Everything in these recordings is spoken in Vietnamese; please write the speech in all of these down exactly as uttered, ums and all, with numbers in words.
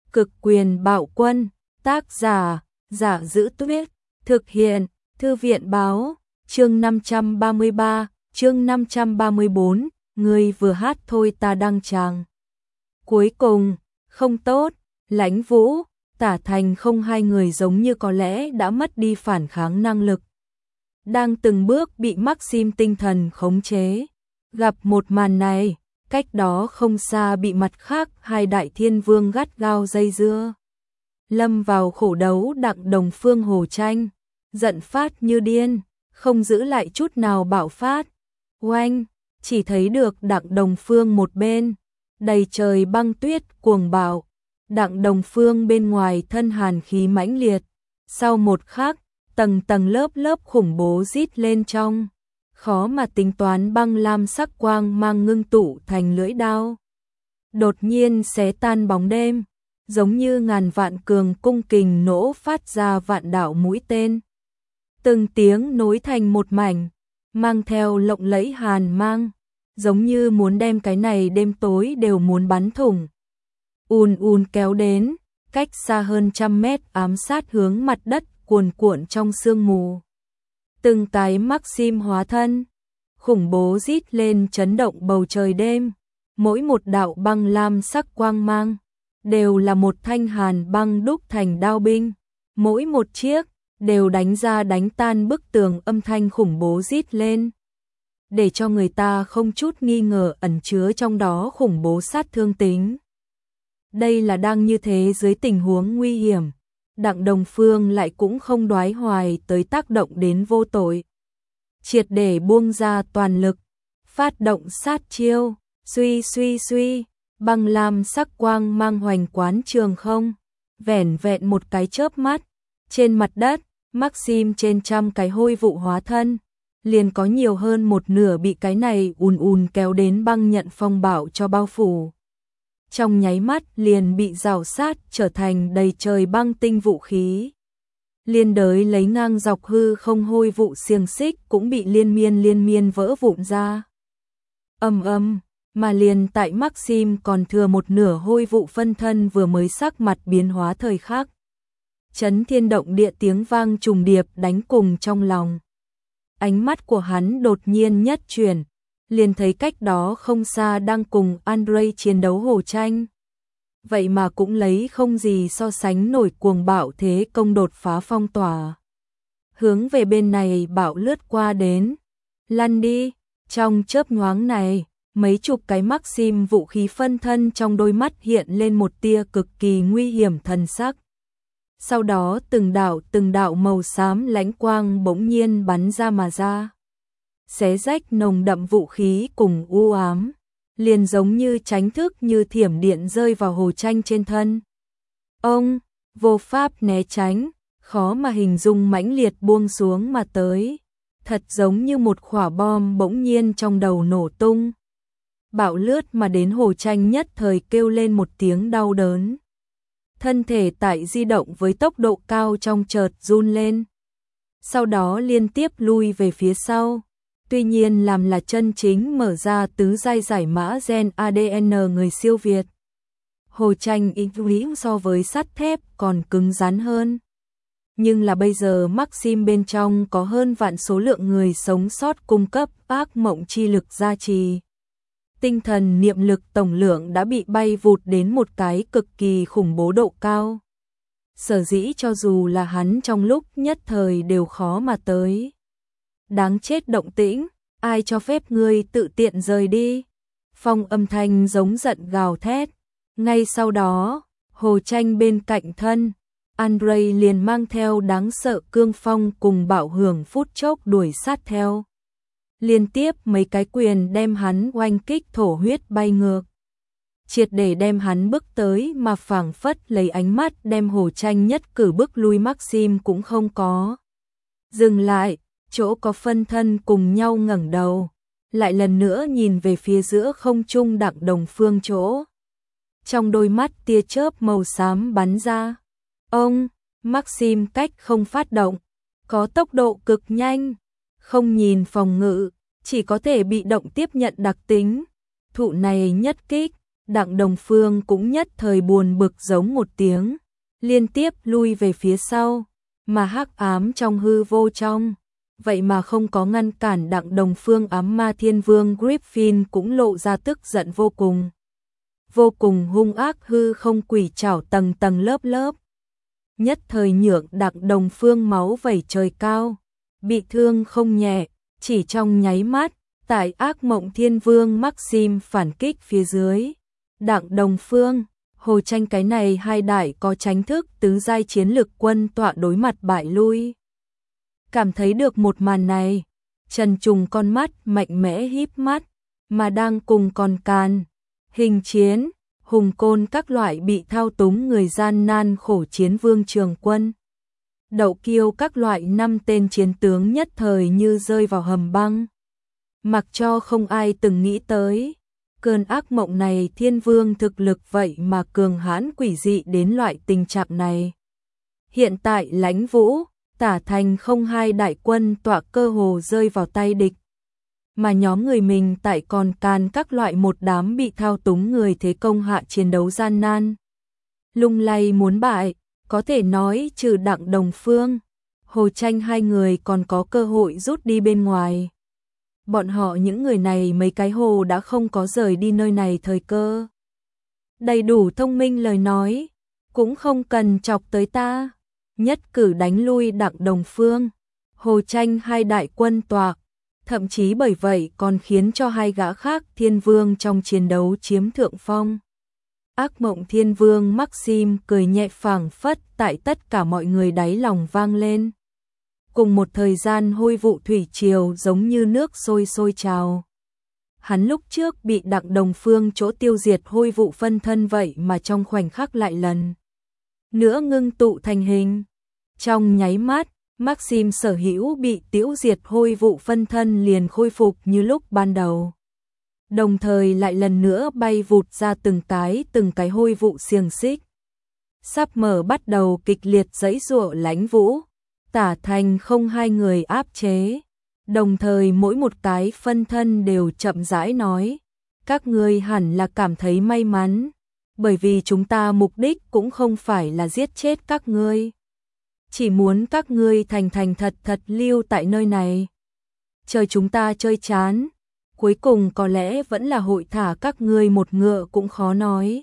Cực quyền bạo quân, tác giả, Giả Giữ Tuyết, thực hiện, Thư viện báo, chương năm trăm ba mươi ba, chương năm trăm ba mươi bốn, người vừa hát thôi ta đăng tràng. Cuối cùng, không tốt, Lãnh Vũ, Tả Thành không hai người giống như có lẽ đã mất đi phản kháng năng lực. Đang từng bước bị Maxim tinh thần khống chế. Gặp một màn này, cách đó không xa bị mặt khác hai đại thiên vương gắt gao dây dưa. Lâm vào khổ đấu Đặng Đồng Phương Hồ Tranh, giận phát như điên, không giữ lại chút nào bạo phát. Oanh, chỉ thấy được Đặng Đồng Phương một bên, đầy trời băng tuyết cuồng bạo, Đặng Đồng Phương bên ngoài thân hàn khí mãnh liệt, sau một khắc, tầng tầng lớp lớp khủng bố rít lên trong, khó mà tính toán băng lam sắc quang mang ngưng tụ thành lưỡi đao. Đột nhiên xé tan bóng đêm, giống như ngàn vạn cường cung kình nổ phát ra vạn đạo mũi tên. Từng tiếng nối thành một mảnh, mang theo lộng lẫy hàn mang, giống như muốn đem cái này đêm tối đều muốn bắn thủng. Ùn ùn kéo đến, cách xa hơn trăm mét ám sát hướng mặt đất cuồn cuộn trong sương mù. Từng cái Maxim hóa thân, khủng bố rít lên chấn động bầu trời đêm, mỗi một đạo băng lam sắc quang mang, đều là một thanh hàn băng đúc thành đao binh, mỗi một chiếc, đều đánh ra đánh tan bức tường âm thanh khủng bố rít lên, để cho người ta không chút nghi ngờ ẩn chứa trong đó khủng bố sát thương tính. Đây là đang như thế dưới tình huống nguy hiểm, Đặng Đồng Phương lại cũng không đoái hoài tới tác động đến vô tội. Triệt để buông ra toàn lực, phát động sát chiêu, suy suy suy, băng lam sắc quang mang hoành quán trường không, vẻn vẹn một cái chớp mắt, trên mặt đất, Maxim trên trăm cái hôi vụ hóa thân, liền có nhiều hơn một nửa bị cái này ùn ùn kéo đến băng nhận phong bạo cho bao phủ. Trong nháy mắt liền bị rào sát trở thành đầy trời băng tinh vũ khí. Liên đới lấy ngang dọc hư không hôi vụ xiềng xích cũng bị liên miên liên miên vỡ vụn ra. Ầm ầm, mà liền tại Maxim còn thừa một nửa hôi vụ phân thân vừa mới sắc mặt biến hóa thời khắc. Chấn thiên động địa tiếng vang trùng điệp đánh cùng trong lòng. Ánh mắt của hắn đột nhiên nhất chuyển, liền thấy cách đó không xa đang cùng Andrei chiến đấu Hồ Tranh. Vậy mà cũng lấy không gì so sánh nổi cuồng bạo thế công đột phá phong tỏa. Hướng về bên này bạo lướt qua đến. Lăn đi, trong chớp nhoáng này, mấy chục cái Maxim vũ khí phân thân trong đôi mắt hiện lên một tia cực kỳ nguy hiểm thần sắc. Sau đó từng đạo từng đạo màu xám lãnh quang bỗng nhiên bắn ra mà ra. Xé rách nồng đậm vũ khí cùng u ám, liền giống như tránh thức như thiểm điện rơi vào Hồ Tranh trên thân. Ông, vô pháp né tránh, khó mà hình dung mãnh liệt buông xuống mà tới, thật giống như một quả bom bỗng nhiên trong đầu nổ tung. Bạo lướt mà đến Hồ Tranh nhất thời kêu lên một tiếng đau đớn. Thân thể tại di động với tốc độ cao trong chợt run lên. Sau đó liên tiếp lui về phía sau. Tuy nhiên làm là chân chính mở ra tứ giai giải mã gen a đê en người siêu việt. Hồ Tranh ý so với sắt thép còn cứng rắn hơn. Nhưng là bây giờ Maxim bên trong có hơn vạn số lượng người sống sót cung cấp ác mộng chi lực gia trì. Tinh thần niệm lực tổng lượng đã bị bay vụt đến một cái cực kỳ khủng bố độ cao. Sở dĩ cho dù là hắn trong lúc nhất thời đều khó mà tới. Đáng chết động tĩnh, ai cho phép ngươi tự tiện rời đi. Phong âm thanh giống giận gào thét. Ngay sau đó, Hồ Tranh bên cạnh thân, Andrei liền mang theo đáng sợ cương phong cùng bạo hưởng phút chốc đuổi sát theo. Liên tiếp mấy cái quyền đem hắn oanh kích thổ huyết bay ngược. Triệt để đem hắn bước tới mà phảng phất lấy ánh mắt đem Hồ Tranh nhất cử bước lui Maxim cũng không có. Dừng lại, chỗ có phân thân cùng nhau ngẩng đầu, lại lần nữa nhìn về phía giữa không trung Đặng Đồng Phương chỗ. Trong đôi mắt tia chớp màu xám bắn ra. Ông, Maxim cách không phát động, có tốc độ cực nhanh, không nhìn phòng ngự, chỉ có thể bị động tiếp nhận đặc tính. Thụ này nhất kích, Đặng Đồng Phương cũng nhất thời buồn bực giống một tiếng, liên tiếp lui về phía sau, mà hắc ám trong hư vô trong, vậy mà không có ngăn cản Đặng Đồng Phương. Ám ma thiên vương Griffin cũng lộ ra tức giận vô cùng. Vô cùng hung ác hư không quỷ trảo tầng tầng lớp lớp. Nhất thời nhượng Đặng Đồng Phương máu vẩy trời cao, bị thương không nhẹ, chỉ trong nháy mắt, tại ác mộng thiên vương Maxim phản kích phía dưới. Đặng Đồng Phương, Hồ Tranh cái này hai đại có tránh thức tứ giai chiến lực quân tọa đối mặt bại lui. Cảm thấy được một màn này, Trần Trùng con mắt mạnh mẽ híp mắt, mà đang cùng còn Càn, Hình Chiến, Hùng Côn các loại bị thao túng người gian nan khổ chiến Vương Trường Quân. Đậu Kiêu các loại năm tên chiến tướng nhất thời như rơi vào hầm băng. Mặc cho không ai từng nghĩ tới, cơn ác mộng này thiên vương thực lực vậy mà cường hãn quỷ dị đến loại tình trạng này. Hiện tại Lãnh Vũ, Tả Thành không hai đại quân tọa cơ hồ rơi vào tay địch. Mà nhóm người mình tại còn Càn các loại một đám bị thao túng người thế công hạ chiến đấu gian nan. Lung lay muốn bại, có thể nói trừ Đặng Đồng Phương, Hồ Tranh hai người còn có cơ hội rút đi bên ngoài. Bọn họ những người này mấy cái hồ đã không có rời đi nơi này thời cơ. Đầy đủ thông minh lời nói, cũng không cần chọc tới ta. Nhất cử đánh lui Đặng Đồng Phương, Hồ Tranh hai đại quân tọa, thậm chí bởi vậy còn khiến cho hai gã khác thiên vương trong chiến đấu chiếm thượng phong. Ác mộng thiên vương Maxim cười nhẹ phảng phất tại tất cả mọi người đáy lòng vang lên. Cùng một thời gian hôi vụ thủy triều giống như nước sôi sôi trào. Hắn lúc trước bị Đặng Đồng Phương chỗ tiêu diệt hôi vụ phân thân vậy mà trong khoảnh khắc lại lần nữa ngưng tụ thành hình. Trong nháy mắt, Maxim sở hữu bị tiêu diệt hôi vụ phân thân liền khôi phục như lúc ban đầu. Đồng thời lại lần nữa bay vụt ra từng cái từng cái hôi vụ xiềng xích. Sắp mở bắt đầu kịch liệt giãy giụa Lãnh Vũ, Tả Thành không hai người áp chế. Đồng thời mỗi một cái phân thân đều chậm rãi nói, các ngươi hẳn là cảm thấy may mắn, bởi vì chúng ta mục đích cũng không phải là giết chết các ngươi. Chỉ muốn các ngươi thành thành thật thật lưu tại nơi này. Chờ chúng ta chơi chán, cuối cùng có lẽ vẫn là hội thả các ngươi một ngựa cũng khó nói.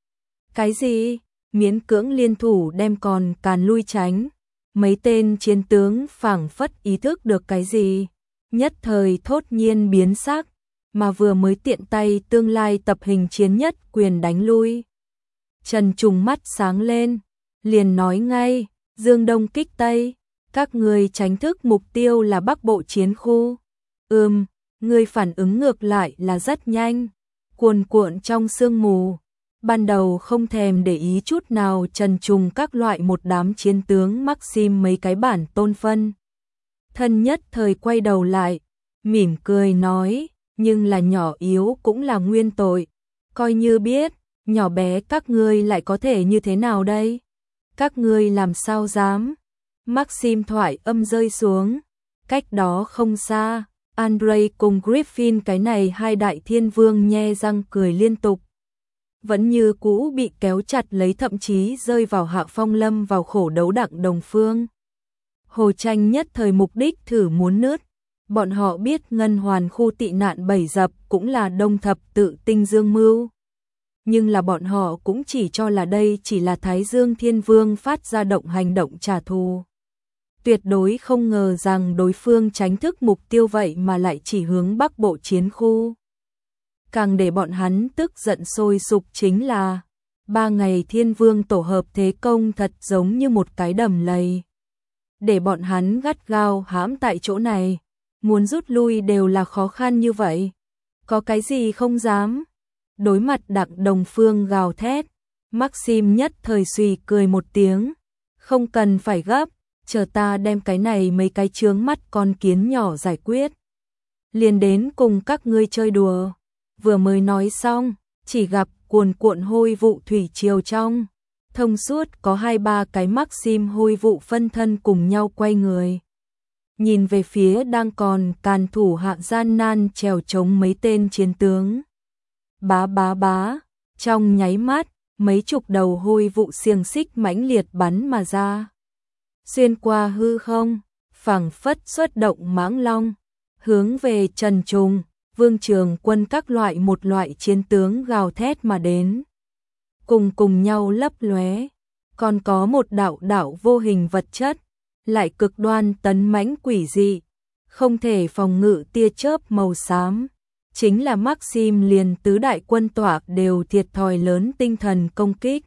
Cái gì? Miễn cưỡng liên thủ đem còn Càn lui tránh. Mấy tên chiến tướng phảng phất ý thức được cái gì, nhất thời thốt nhiên biến sắc, mà vừa mới tiện tay tương lai tập hình chiến nhất quyền đánh lui. Trần Trùng mắt sáng lên, liền nói ngay, Dương Đông kích Tây, các người tránh thức mục tiêu là Bắc Bộ chiến khu. Ừm, người phản ứng ngược lại là rất nhanh, cuồn cuộn trong sương mù. Ban đầu không thèm để ý chút nào Trần Trùng các loại một đám chiến tướng Maxim mấy cái bản tôn phân. Thân nhất thời quay đầu lại, mỉm cười nói, nhưng là nhỏ yếu cũng là nguyên tội. Coi như biết, nhỏ bé các ngươi lại có thể như thế nào đây? Các ngươi làm sao dám? Maxim thoại âm rơi xuống. Cách đó không xa, Andre cùng Griffin cái này hai đại thiên vương nhe răng cười liên tục. Vẫn như cũ bị kéo chặt lấy thậm chí rơi vào hạ phong lâm vào khổ đấu Đặng Đồng Phương. Hồ Tranh nhất thời mục đích thử muốn nứt. Bọn họ biết ngân hoàn khu tị nạn bảy dập cũng là đông thập tự tinh dương mưu. Nhưng là bọn họ cũng chỉ cho là đây chỉ là Thái Dương Thiên Vương phát ra động hành động trả thù. Tuyệt đối không ngờ rằng đối phương tránh thức mục tiêu vậy mà lại chỉ hướng Bắc Bộ chiến khu. Càng để bọn hắn tức giận sôi sục chính là ba ngày Thiên Vương tổ hợp thế công thật giống như một cái đầm lầy. Để bọn hắn gắt gao hãm tại chỗ này, muốn rút lui đều là khó khăn như vậy. Có cái gì không dám? Đối mặt Đặng Đồng Phương gào thét, Maxim nhất thời suy cười một tiếng, không cần phải gấp, chờ ta đem cái này mấy cái chướng mắt con kiến nhỏ giải quyết. Liền đến cùng các ngươi chơi đùa. Vừa mới nói xong, chỉ gặp cuồn cuộn hôi vụ thủy triều trong, thông suốt có hai ba cái Maxim hôi vụ phân thân cùng nhau quay người. Nhìn về phía đang còn Càn thủ hạ gian nan trèo chống mấy tên chiến tướng. Bá bá bá, Trong nháy mắt, mấy chục đầu hôi vụ xiềng xích mãnh liệt bắn mà ra. Xuyên qua hư không, phảng phất xuất động mãng long, hướng về Trần Trùng, Vương Trường Quân các loại một loại chiến tướng gào thét mà đến. Cùng cùng nhau lấp lóe, còn có một đạo đạo vô hình vật chất, lại cực đoan tấn mãnh quỷ dị, không thể phòng ngự tia chớp màu xám. Chính là Maxim liền tứ đại quân tọa đều thiệt thòi lớn tinh thần công kích.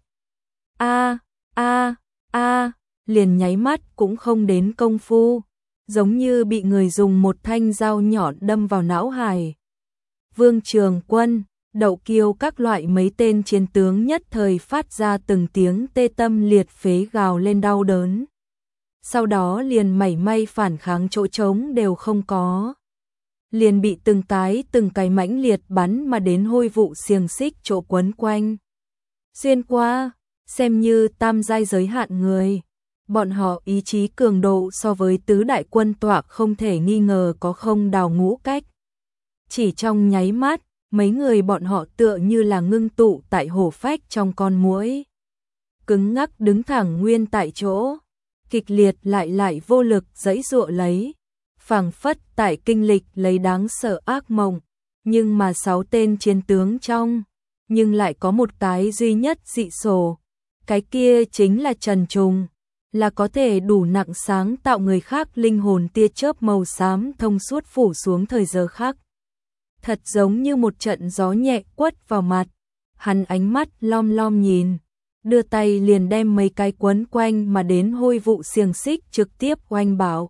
A, a, a, liền nháy mắt cũng không đến công phu, giống như bị người dùng một thanh dao nhọn đâm vào não hài. Vương Trường Quân, Đậu Kiêu các loại mấy tên chiến tướng nhất thời phát ra từng tiếng tê tâm liệt phế gào lên đau đớn. Sau đó liền mảy may phản kháng chỗ trống đều không có. Liền bị từng cái từng cái mãnh liệt bắn mà đến hôi vụ xiềng xích chỗ quấn quanh. Xuyên qua, xem như tam giai giới hạn người. Bọn họ ý chí cường độ so với tứ đại quân tọa không thể nghi ngờ có không đào ngũ cách. Chỉ trong nháy mắt, mấy người bọn họ tựa như là ngưng tụ tại hổ phách trong con muỗi. Cứng ngắc đứng thẳng nguyên tại chỗ, kịch liệt lại lại vô lực giãy giụa lấy. Phảng phất tại kinh lịch lấy đáng sợ ác mộng, nhưng mà sáu tên chiến tướng trong, nhưng lại có một cái duy nhất dị sổ, cái kia chính là Trần Trùng, là có thể đủ nặng sáng tạo người khác linh hồn tia chớp màu xám thông suốt phủ xuống thời giờ khác. Thật giống như một trận gió nhẹ quất vào mặt, hắn ánh mắt lom lom nhìn, đưa tay liền đem mấy cái quấn quanh mà đến hôi vụ xiềng xích trực tiếp oanh bảo.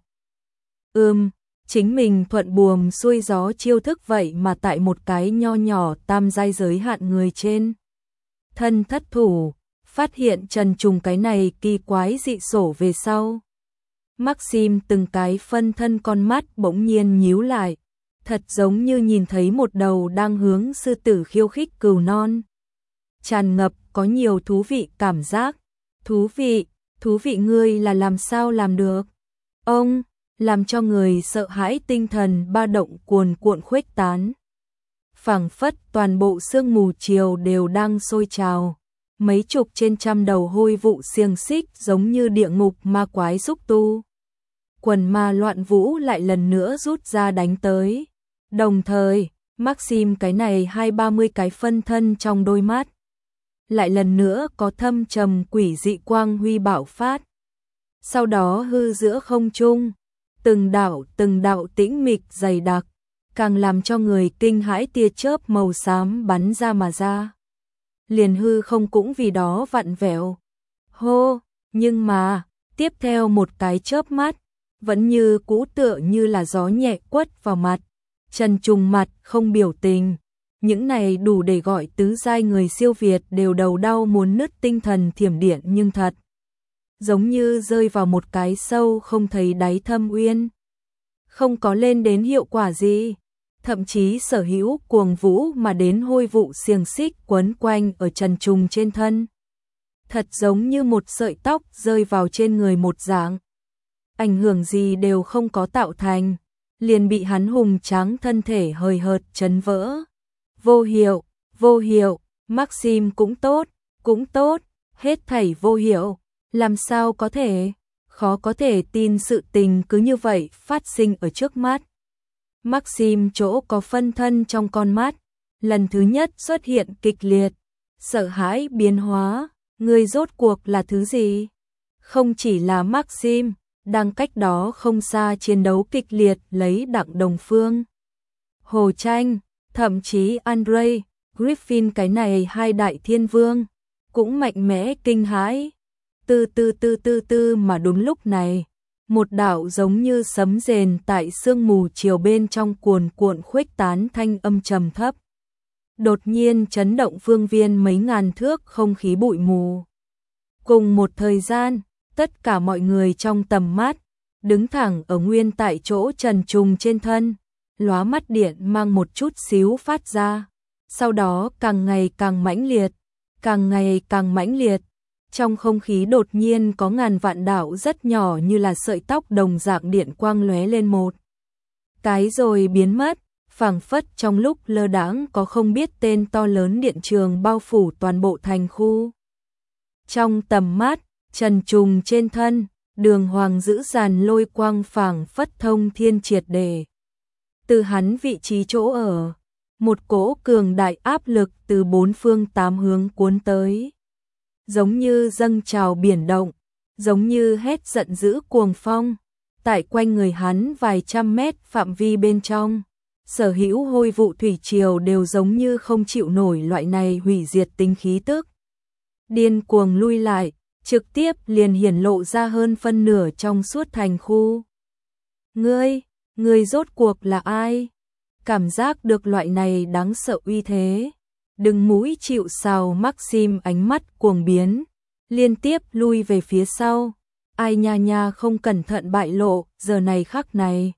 Ừm, chính mình thuận buồm xuôi gió chiêu thức vậy mà tại một cái nho nhỏ tam giai giới hạn người trên. Thân thất thủ, phát hiện Trần Trùng cái này kỳ quái dị sổ về sau. Maxim từng cái phân thân con mắt bỗng nhiên nhíu lại, thật giống như nhìn thấy một đầu đang hướng sư tử khiêu khích cừu non. Tràn ngập có nhiều thú vị cảm giác. Thú vị, thú vị ngươi là làm sao làm được? Ông, làm cho người sợ hãi tinh thần ba động cuồn cuộn khuếch tán. Phảng phất toàn bộ sương mù chiều đều đang sôi trào. Mấy chục trên trăm đầu hôi vụ xiềng xích giống như địa ngục ma quái xúc tu. Quần ma loạn vũ lại lần nữa rút ra đánh tới. Đồng thời, Maxim cái này hai ba mươi cái phân thân trong đôi mắt. Lại lần nữa có thâm trầm quỷ dị quang huy bạo phát. Sau đó hư giữa không trung, từng đạo từng đạo tĩnh mịch dày đặc, càng làm cho người kinh hãi tia chớp màu xám bắn ra mà ra. Liền hư không cũng vì đó vặn vẹo. Hô, nhưng mà, tiếp theo một cái chớp mắt, vẫn như cũ tựa như là gió nhẹ quất vào mặt. Trần Trùng mặt không biểu tình, những này đủ để gọi tứ giai người siêu việt đều đầu đau muốn nứt tinh thần thiểm điện nhưng thật. Giống như rơi vào một cái sâu không thấy đáy thâm uyên. Không có lên đến hiệu quả gì, thậm chí sở hữu cuồng vũ mà đến hôi vụ xiềng xích quấn quanh ở Trần Trùng trên thân. Thật giống như một sợi tóc rơi vào trên người một dạng. Ảnh hưởng gì đều không có tạo thành, liền bị hắn hùng tráng thân thể hời hợt chấn vỡ. Vô hiệu, vô hiệu, Maxim cũng tốt, cũng tốt, hết thảy vô hiệu, làm sao có thể, khó có thể tin sự tình cứ như vậy phát sinh ở trước mắt. Maxim chỗ có phân thân trong con mắt, lần thứ nhất xuất hiện kịch liệt, sợ hãi biến hóa, người rốt cuộc là thứ gì? Không chỉ là Maxim, đang cách đó không xa chiến đấu kịch liệt lấy Đặng Đồng Phương, Hồ Tranh, thậm chí Andre, Griffin cái này hai đại thiên vương, cũng mạnh mẽ kinh hãi. Tư tư tư tư tư mà đúng lúc này, một đạo giống như sấm rền tại sương mù chiều bên trong cuồn cuộn khuếch tán thanh âm trầm thấp. Đột nhiên chấn động phương viên mấy ngàn thước không khí bụi mù. Cùng một thời gian, tất cả mọi người trong tầm mắt, đứng thẳng ở nguyên tại chỗ Trần Trùng trên thân, lóa mắt điện mang một chút xíu phát ra. Sau đó càng ngày càng mãnh liệt, càng ngày càng mãnh liệt. Trong không khí đột nhiên có ngàn vạn đạo rất nhỏ như là sợi tóc đồng dạng điện quang lóe lên một cái rồi biến mất, phảng phất trong lúc lơ đãng có không biết tên to lớn điện trường bao phủ toàn bộ thành khu. Trong tầm mắt, trần trùng trên thân, Đường Hoàng giữ dàn lôi quang phảng phất thông thiên triệt để. Từ hắn vị trí chỗ ở, một cỗ cường đại áp lực từ bốn phương tám hướng cuốn tới. Giống như dâng trào biển động, giống như hét giận dữ cuồng phong, tại quanh người hắn vài trăm mét phạm vi bên trong. Sở hữu hôi vụ thủy triều đều giống như không chịu nổi loại này hủy diệt tính khí tức. Điên cuồng lui lại, trực tiếp liền hiển lộ ra hơn phân nửa trong suốt thành khu. Ngươi, ngươi rốt cuộc là ai? Cảm giác được loại này đáng sợ uy thế. Đừng mũi chịu sào Maxim ánh mắt cuồng biến, liên tiếp lui về phía sau. Ai nha nha không cẩn thận bại lộ, giờ này khắc này.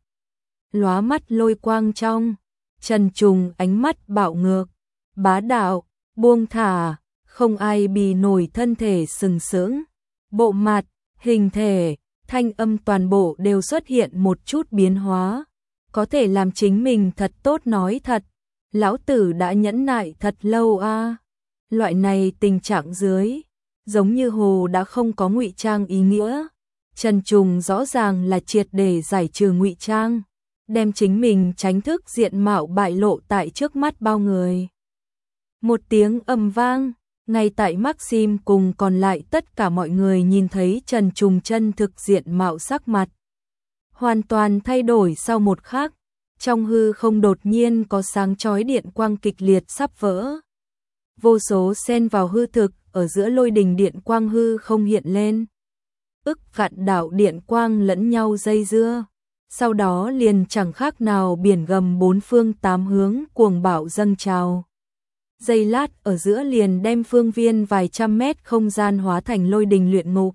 Lóa mắt lôi quang trong, trần trùng ánh mắt bạo ngược, bá đạo, buông thả, không ai bì nổi thân thể sừng sững. Bộ mặt, hình thể, thanh âm toàn bộ đều xuất hiện một chút biến hóa. Có thể làm chính mình thật tốt nói thật. Lão tử đã nhẫn nại thật lâu a. À. Loại này tình trạng dưới, giống như hồ đã không có ngụy trang ý nghĩa. Trần Trùng rõ ràng là triệt để giải trừ ngụy trang, đem chính mình tránh thức diện mạo bại lộ tại trước mắt bao người. Một tiếng ầm vang, ngay tại Maxim cùng còn lại tất cả mọi người nhìn thấy Trần Trùng chân thực diện mạo sắc mặt. Hoàn toàn thay đổi sau một khắc, trong hư không đột nhiên có sáng chói điện quang kịch liệt sắp vỡ. Vô số xen vào hư thực, ở giữa lôi đình điện quang hư không hiện lên. Ức vạn đạo điện quang lẫn nhau dây dưa, sau đó liền chẳng khác nào biển gầm bốn phương tám hướng cuồng bạo dâng trào. Giây lát ở giữa liền đem phương viên vài trăm mét không gian hóa thành lôi đình luyện ngục.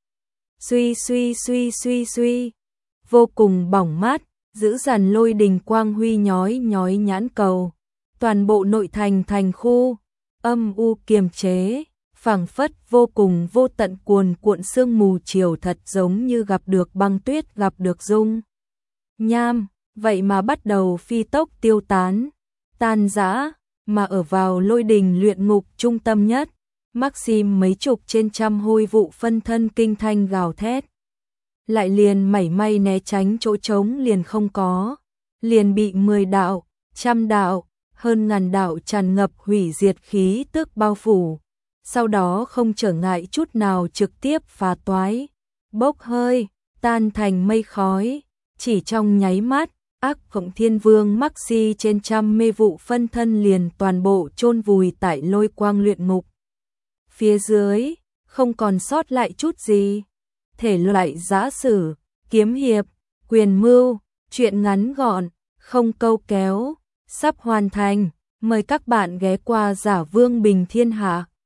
Suy suy suy suy suy, vô cùng bỏng mát, giữ dàn lôi đình quang huy nhói nhói nhãn cầu. Toàn bộ nội thành thành khu, âm u kiềm chế, phảng phất vô cùng vô tận cuồn cuộn sương mù chiều thật giống như gặp được băng tuyết gặp được dung nham, vậy mà bắt đầu phi tốc tiêu tán, tan rã, mà ở vào lôi đình luyện ngục trung tâm nhất, Maxim mấy chục trên trăm hôi vụ phân thân kinh thanh gào thét. Lại liền mảy may né tránh chỗ trống liền không có, liền bị mười đạo, trăm đạo, hơn ngàn đạo tràn ngập hủy diệt khí tức bao phủ. Sau đó không trở ngại chút nào trực tiếp phá toái, bốc hơi, tan thành mây khói, chỉ trong nháy mắt, ác cộng thiên vương Maxi trên trăm mê vụ phân thân liền toàn bộ chôn vùi tại lôi quang luyện ngục. Phía dưới, không còn sót lại chút gì. Thể loại giã sử, kiếm hiệp, quyền mưu, truyện ngắn gọn, không câu kéo, sắp hoàn thành. Mời các bạn ghé qua Giả Vương Bình Thiên Hạ.